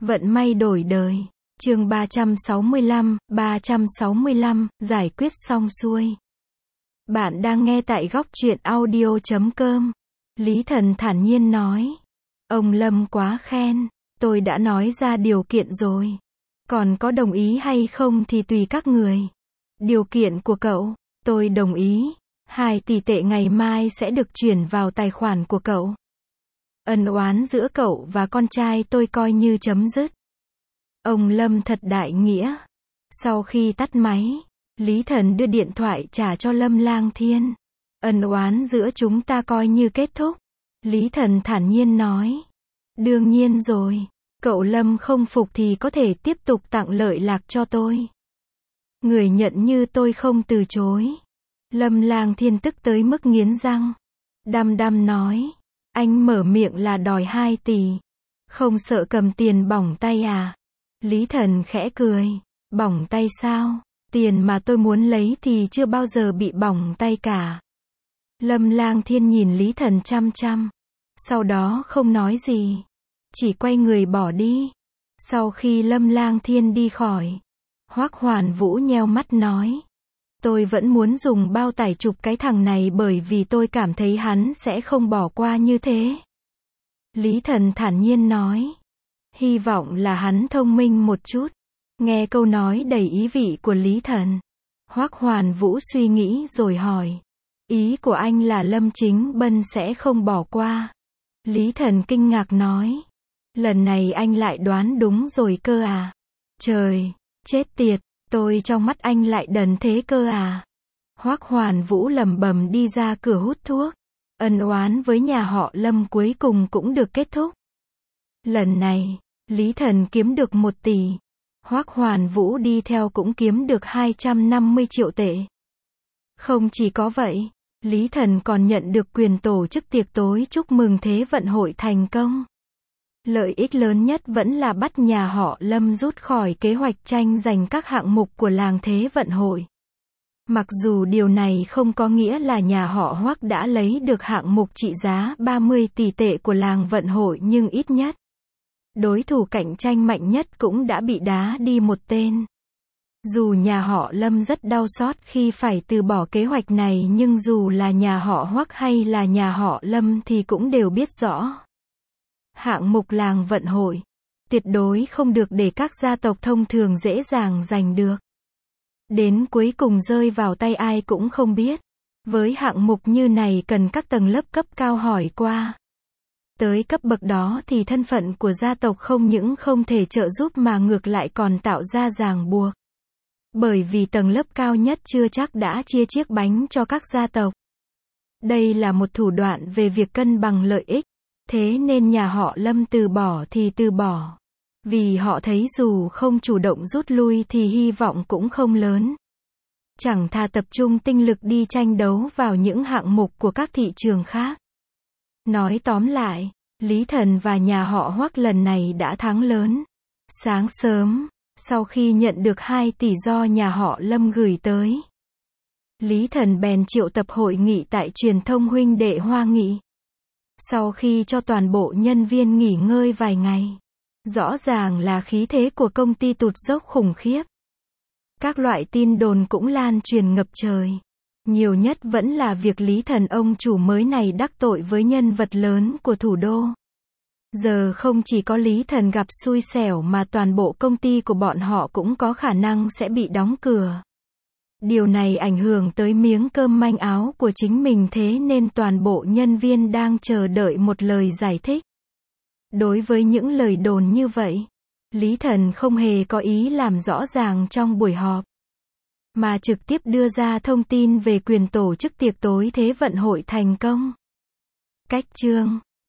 Vận may đổi đời. Chương 365, giải quyết xong xuôi. Bạn đang nghe tại góc truyện audio.com. Lý Thần thản nhiên nói. Ông Lâm quá khen, tôi đã nói ra điều kiện rồi. Còn có đồng ý hay không thì tùy các người. Điều kiện của cậu, tôi đồng ý. 2 tỷ tệ ngày mai sẽ được chuyển vào tài khoản của cậu. Ân oán giữa cậu và con trai tôi coi như chấm dứt. Ông Lâm thật đại nghĩa. Sau khi tắt máy, Lý Thần đưa điện thoại trả cho Lâm Lang Thiên. Ân oán giữa chúng ta coi như kết thúc. Lý Thần thản nhiên nói. Đương nhiên rồi, cậu Lâm không phục thì có thể tiếp tục tặng lợi lạc cho tôi. Người nhận như tôi không từ chối. Lâm Lang Thiên tức tới mức nghiến răng. Đăm đăm nói. Anh mở miệng là đòi 2 tỷ. Không sợ cầm tiền bỏng tay à? Lý Thần khẽ cười. Bỏng tay sao? Tiền mà tôi muốn lấy thì chưa bao giờ bị bỏng tay cả. Lâm Lang Thiên nhìn Lý Thần chăm chăm. Sau đó không nói gì. Chỉ quay người bỏ đi. Sau khi Lâm Lang Thiên đi khỏi, Hoắc Hoàn Vũ nheo mắt nói. Tôi vẫn muốn dùng bao tải chụp cái thằng này bởi vì tôi cảm thấy hắn sẽ không bỏ qua như thế. Lý Thần thản nhiên nói. Hy vọng là hắn thông minh một chút. Nghe câu nói đầy ý vị của Lý Thần, Hoắc Hoàn Vũ suy nghĩ rồi hỏi. Ý của anh là Lâm Chính Bân sẽ không bỏ qua. Lý Thần kinh ngạc nói. Lần này anh lại đoán đúng rồi cơ à? Trời, chết tiệt, tôi trong mắt anh lại đần thế cơ à? Hoắc Hoàn Vũ lẩm bẩm đi ra cửa hút thuốc. Ân oán với nhà họ Lâm cuối cùng cũng được kết thúc. Lần này, Lý Thần kiếm được 1 tỷ. Hoắc Hoàn Vũ đi theo cũng kiếm được 250 triệu tệ. Không chỉ có vậy, Lý Thần còn nhận được quyền tổ chức tiệc tối chúc mừng Thế vận hội thành công. Lợi ích lớn nhất vẫn là bắt nhà họ Lâm rút khỏi kế hoạch tranh giành các hạng mục của làng Thế vận hội. Mặc dù điều này không có nghĩa là nhà họ Hoắc đã lấy được hạng mục trị giá 30 tỷ tệ của làng vận hội nhưng ít nhất, đối thủ cạnh tranh mạnh nhất cũng đã bị đá đi một tên. Dù nhà họ Lâm rất đau xót khi phải từ bỏ kế hoạch này nhưng dù là nhà họ Hoắc hay là nhà họ Lâm thì cũng đều biết rõ. Hạng mục làng vận hội, tuyệt đối không được để các gia tộc thông thường dễ dàng giành được. Đến cuối cùng rơi vào tay ai cũng không biết. Với hạng mục như này cần các tầng lớp cấp cao hỏi qua. Tới cấp bậc đó thì thân phận của gia tộc không những không thể trợ giúp mà ngược lại còn tạo ra ràng buộc. Bởi vì tầng lớp cao nhất chưa chắc đã chia chiếc bánh cho các gia tộc. Đây là một thủ đoạn về việc cân bằng lợi ích. Thế nên nhà họ Lâm từ bỏ thì từ bỏ. Vì họ thấy dù không chủ động rút lui thì hy vọng cũng không lớn. Chẳng thà tập trung tinh lực đi tranh đấu vào những hạng mục của các thị trường khác. Nói tóm lại, Lý Thần và nhà họ Hoắc lần này đã thắng lớn. Sáng sớm, sau khi nhận được 2 tỷ do nhà họ Lâm gửi tới, Lý Thần bèn triệu tập hội nghị tại truyền thông huynh đệ Hoa Nghị. Sau khi cho toàn bộ nhân viên nghỉ ngơi vài ngày, rõ ràng là khí thế của công ty tụt dốc khủng khiếp. Các loại tin đồn cũng lan truyền ngập trời. Nhiều nhất vẫn là việc Lý Thần ông chủ mới này đắc tội với nhân vật lớn của thủ đô. Giờ không chỉ có Lý Thần gặp xui xẻo mà toàn bộ công ty của bọn họ cũng có khả năng sẽ bị đóng cửa. Điều này ảnh hưởng tới miếng cơm manh áo của chính mình thế nên toàn bộ nhân viên đang chờ đợi một lời giải thích. Đối với những lời đồn như vậy, Lý Thần không hề có ý làm rõ ràng trong buổi họp, mà trực tiếp đưa ra thông tin về quyền tổ chức tiệc tối Thế vận hội thành công. Cách chương